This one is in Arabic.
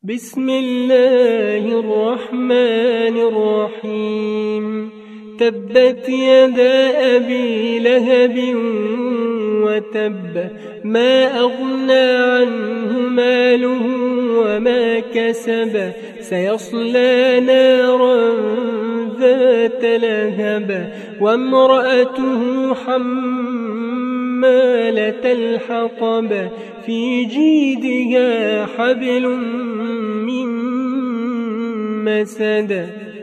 بسم الله الرحمن الرحيم تبت يدا أبي لهب وتب ما أغنى عنه ماله وما كسب سيصلى نارا ذات لهب وامرأته حمالة الحطب في جيدها حبل من مسد